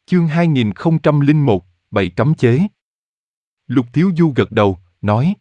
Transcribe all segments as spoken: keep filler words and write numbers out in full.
Chương hai nghìn không trăm lẻ một, Bảy cấm chế. Lục Thiếu Du gật đầu, nói: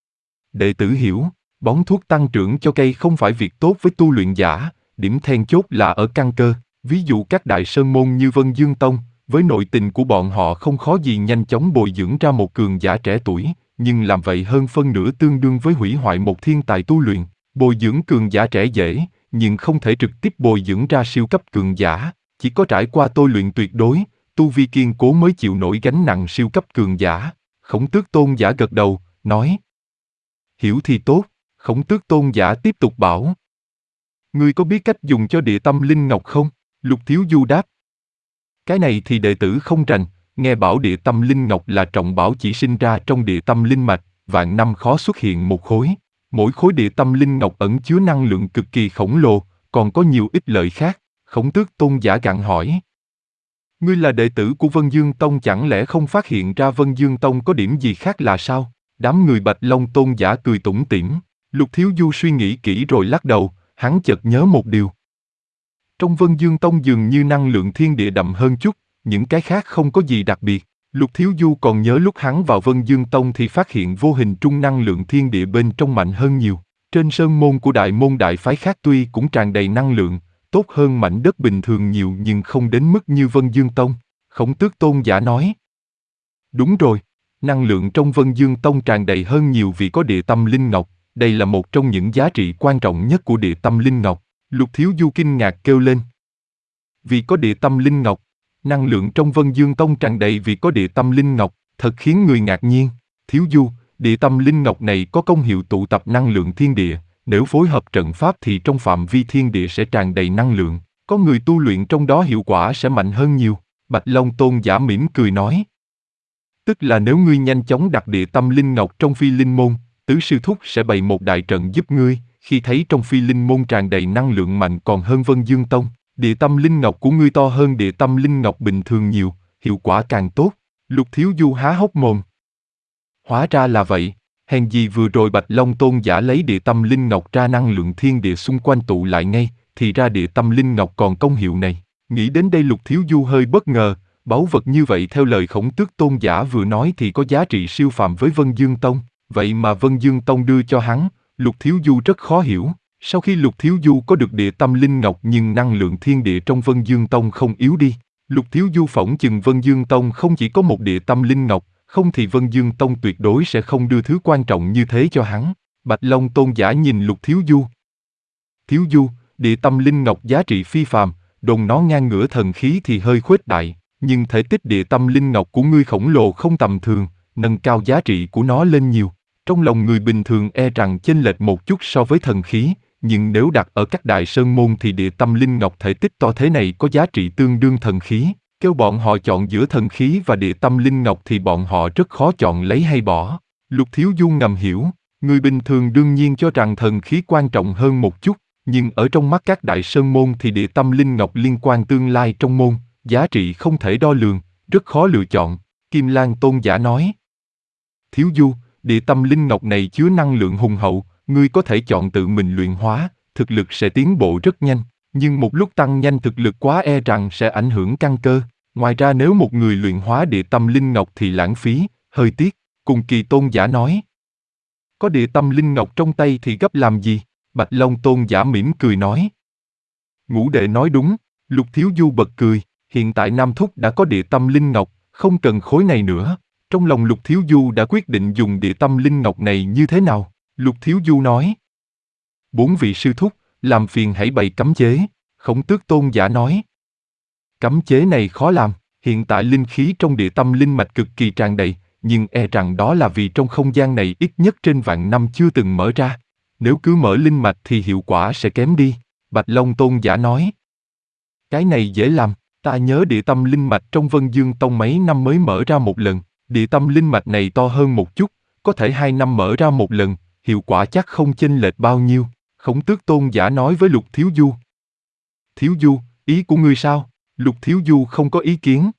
Đệ tử hiểu, bón thuốc tăng trưởng cho cây không phải việc tốt với tu luyện giả, điểm then chốt là ở căn cơ. Ví dụ các đại sơn môn như Vân Dương Tông, với nội tình của bọn họ không khó gì nhanh chóng bồi dưỡng ra một cường giả trẻ tuổi, nhưng làm vậy hơn phân nửa tương đương với hủy hoại một thiên tài tu luyện. Bồi dưỡng cường giả trẻ dễ, nhưng không thể trực tiếp bồi dưỡng ra siêu cấp cường giả, chỉ có trải qua tôi luyện tuyệt đối, tu vi kiên cố mới chịu nổi gánh nặng siêu cấp cường giả. Khổng Tước Tôn giả gật đầu, nói: Hiểu thì tốt. Khổng Tước Tôn giả tiếp tục bảo: Ngươi có biết cách dùng cho địa tâm linh ngọc không? Lục Thiếu Du đáp: Cái này thì đệ tử không rành, nghe bảo địa tâm linh ngọc là trọng bảo chỉ sinh ra trong địa tâm linh mạch, vạn năm khó xuất hiện một khối. Mỗi khối địa tâm linh ngọc ẩn chứa năng lượng cực kỳ khổng lồ, còn có nhiều ích lợi khác. Khổng Tước Tôn giả gặng hỏi: Ngươi là đệ tử của Vân Dương Tông, chẳng lẽ không phát hiện ra Vân Dương Tông có điểm gì khác là sao? Đám người Bạch Long Tôn giả cười tủm tỉm. Lục Thiếu Du suy nghĩ kỹ rồi lắc đầu, hắn chợt nhớ một điều. Trong Vân Dương Tông dường như năng lượng thiên địa đậm hơn chút, những cái khác không có gì đặc biệt. Lục Thiếu Du còn nhớ lúc hắn vào Vân Dương Tông thì phát hiện vô hình trung năng lượng thiên địa bên trong mạnh hơn nhiều. Trên sơn môn của đại môn đại phái khác tuy cũng tràn đầy năng lượng, tốt hơn mảnh đất bình thường nhiều nhưng không đến mức như Vân Dương Tông. Khổng Tước Tôn giả nói: Đúng rồi, năng lượng trong Vân Dương Tông tràn đầy hơn nhiều vì có địa tâm linh ngọc, đây là một trong những giá trị quan trọng nhất của địa tâm linh ngọc. Lục Thiếu Du kinh ngạc kêu lên: Vì có địa tâm linh ngọc, năng lượng trong Vân Dương Tông tràn đầy vì có địa tâm linh ngọc, thật khiến người ngạc nhiên. Thiếu Du, địa tâm linh ngọc này có công hiệu tụ tập năng lượng thiên địa, nếu phối hợp trận pháp thì trong phạm vi thiên địa sẽ tràn đầy năng lượng, có người tu luyện trong đó hiệu quả sẽ mạnh hơn nhiều. Bạch Long Tôn giả mỉm cười nói: Tức là nếu ngươi nhanh chóng đặt địa tâm linh ngọc trong phi linh môn, tứ sư thúc sẽ bày một đại trận giúp ngươi. Khi thấy trong phi linh môn tràn đầy năng lượng mạnh còn hơn Vân Dương Tông, địa tâm linh ngọc của ngươi to hơn địa tâm linh ngọc bình thường nhiều, hiệu quả càng tốt. Lục Thiếu Du há hốc mồm. Hóa ra là vậy, hèn gì vừa rồi Bạch Long Tôn giả lấy địa tâm linh ngọc ra năng lượng thiên địa xung quanh tụ lại ngay, thì ra địa tâm linh ngọc còn công hiệu này. Nghĩ đến đây Lục Thiếu Du hơi bất ngờ, báu vật như vậy theo lời Khổng Tước Tôn giả vừa nói thì có giá trị siêu phàm với Vân Dương Tông, vậy mà Vân Dương Tông đưa cho hắn. Lục Thiếu Du rất khó hiểu, sau khi Lục Thiếu Du có được địa tâm linh ngọc nhưng năng lượng thiên địa trong Vân Dương Tông không yếu đi. Lục Thiếu Du phỏng chừng Vân Dương Tông không chỉ có một địa tâm linh ngọc, không thì Vân Dương Tông tuyệt đối sẽ không đưa thứ quan trọng như thế cho hắn. Bạch Long Tôn giả nhìn Lục Thiếu Du. Thiếu Du, địa tâm linh ngọc giá trị phi phàm, đồn nó ngang ngửa thần khí thì hơi khuếch đại, nhưng thể tích địa tâm linh ngọc của ngươi khổng lồ không tầm thường, nâng cao giá trị của nó lên nhiều. Trong lòng người bình thường e rằng chênh lệch một chút so với thần khí, nhưng nếu đặt ở các đại sơn môn thì địa tâm linh ngọc thể tích to thế này có giá trị tương đương thần khí. Kêu bọn họ chọn giữa thần khí và địa tâm linh ngọc thì bọn họ rất khó chọn lấy hay bỏ. Lục Thiếu Du ngầm hiểu, người bình thường đương nhiên cho rằng thần khí quan trọng hơn một chút, nhưng ở trong mắt các đại sơn môn thì địa tâm linh ngọc liên quan tương lai trong môn, giá trị không thể đo lường, rất khó lựa chọn. Kim Lan Tôn giả nói: Thiếu Du, địa tâm linh ngọc này chứa năng lượng hùng hậu, ngươi có thể chọn tự mình luyện hóa, thực lực sẽ tiến bộ rất nhanh, nhưng một lúc tăng nhanh thực lực quá e rằng sẽ ảnh hưởng căn cơ. Ngoài ra nếu một người luyện hóa địa tâm linh ngọc thì lãng phí, hơi tiếc. Cùng Kỳ Tôn giả nói: Có địa tâm linh ngọc trong tay thì gấp làm gì? Bạch Long Tôn giả mỉm cười nói: Ngũ đệ nói đúng. Lục Thiếu Du bật cười, hiện tại Nam Thúc đã có địa tâm linh ngọc, không cần khối này nữa. Trong lòng Lục Thiếu Du đã quyết định dùng địa tâm linh ngọc này như thế nào. Lục Thiếu Du nói: Bốn vị sư thúc, làm phiền hãy bày cấm chế. Khổng Tước Tôn giả nói: Cấm chế này khó làm, hiện tại linh khí trong địa tâm linh mạch cực kỳ tràn đầy, nhưng e rằng đó là vì trong không gian này ít nhất trên vạn năm chưa từng mở ra. Nếu cứ mở linh mạch thì hiệu quả sẽ kém đi. Bạch Long Tôn giả nói: Cái này dễ làm, ta nhớ địa tâm linh mạch trong Vân Dương Tông mấy năm mới mở ra một lần. Địa tâm linh mạch này to hơn một chút, có thể hai năm mở ra một lần, hiệu quả chắc không chênh lệch bao nhiêu. Khổng Tước Tôn giả nói với Lục Thiếu Du. Thiếu Du, ý của ngươi sao? Lục Thiếu Du không có ý kiến.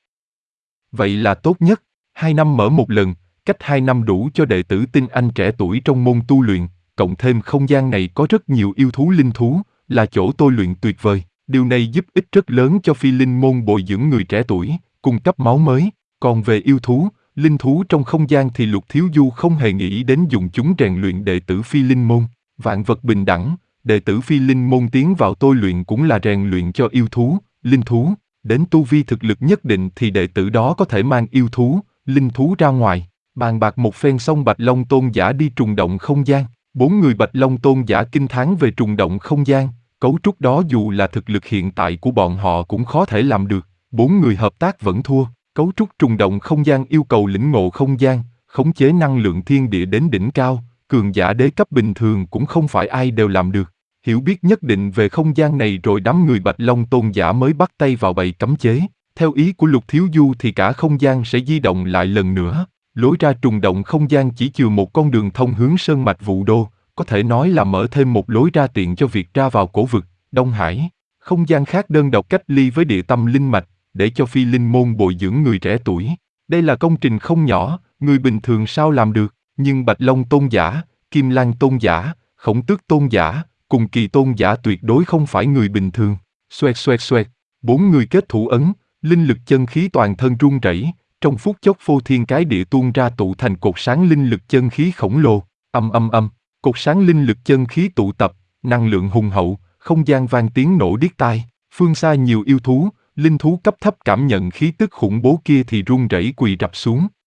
Vậy là tốt nhất, hai năm mở một lần, cách hai năm đủ cho đệ tử tinh anh trẻ tuổi trong môn tu luyện, cộng thêm không gian này có rất nhiều yêu thú linh thú, là chỗ tôi luyện tuyệt vời. Điều này giúp ích rất lớn cho phi linh môn bồi dưỡng người trẻ tuổi, cung cấp máu mới. Còn về yêu thú, linh thú trong không gian thì Lục Thiếu Du không hề nghĩ đến dùng chúng rèn luyện đệ tử Phi Linh môn. Vạn vật bình đẳng, đệ tử Phi Linh môn tiến vào tôi luyện cũng là rèn luyện cho yêu thú, linh thú. Đến tu vi thực lực nhất định thì đệ tử đó có thể mang yêu thú, linh thú ra ngoài. Bàn bạc một phen xong Bạch Long Tôn giả đi trùng động không gian. Bốn người Bạch Long Tôn giả kinh thán về trùng động không gian, cấu trúc đó dù là thực lực hiện tại của bọn họ cũng khó thể làm được. Bốn người hợp tác vẫn thua. Cấu trúc trùng động không gian yêu cầu lĩnh ngộ không gian, khống chế năng lượng thiên địa đến đỉnh cao, cường giả đế cấp bình thường cũng không phải ai đều làm được. Hiểu biết nhất định về không gian này rồi đám người Bạch Long Tôn giả mới bắt tay vào bày cấm chế. Theo ý của Lục Thiếu Du thì cả không gian sẽ di động lại lần nữa. Lối ra trùng động không gian chỉ chừa một con đường thông hướng sơn mạch Vũ Đô, có thể nói là mở thêm một lối ra tiện cho việc ra vào cổ vực, Đông Hải. Không gian khác đơn độc cách ly với địa tâm linh mạch, để cho Phi Linh môn bồi dưỡng người trẻ tuổi. Đây là công trình không nhỏ, người bình thường sao làm được, nhưng Bạch Long Tôn giả, Kim Lang Tôn giả, Khổng Tước Tôn giả, cùng Kỳ Tôn giả tuyệt đối không phải người bình thường. Xoẹt xoẹt xoẹt, bốn người kết thủ ấn, linh lực chân khí toàn thân run rẩy, trong phút chốc phô thiên cái địa tuôn ra tụ thành cột sáng linh lực chân khí khổng lồ. Âm âm âm, cột sáng linh lực chân khí tụ tập, năng lượng hùng hậu, không gian vang tiếng nổ điếc tai. Phương xa nhiều yêu thú, linh thú cấp thấp cảm nhận khí tức khủng bố kia thì run rẩy quỳ rạp xuống.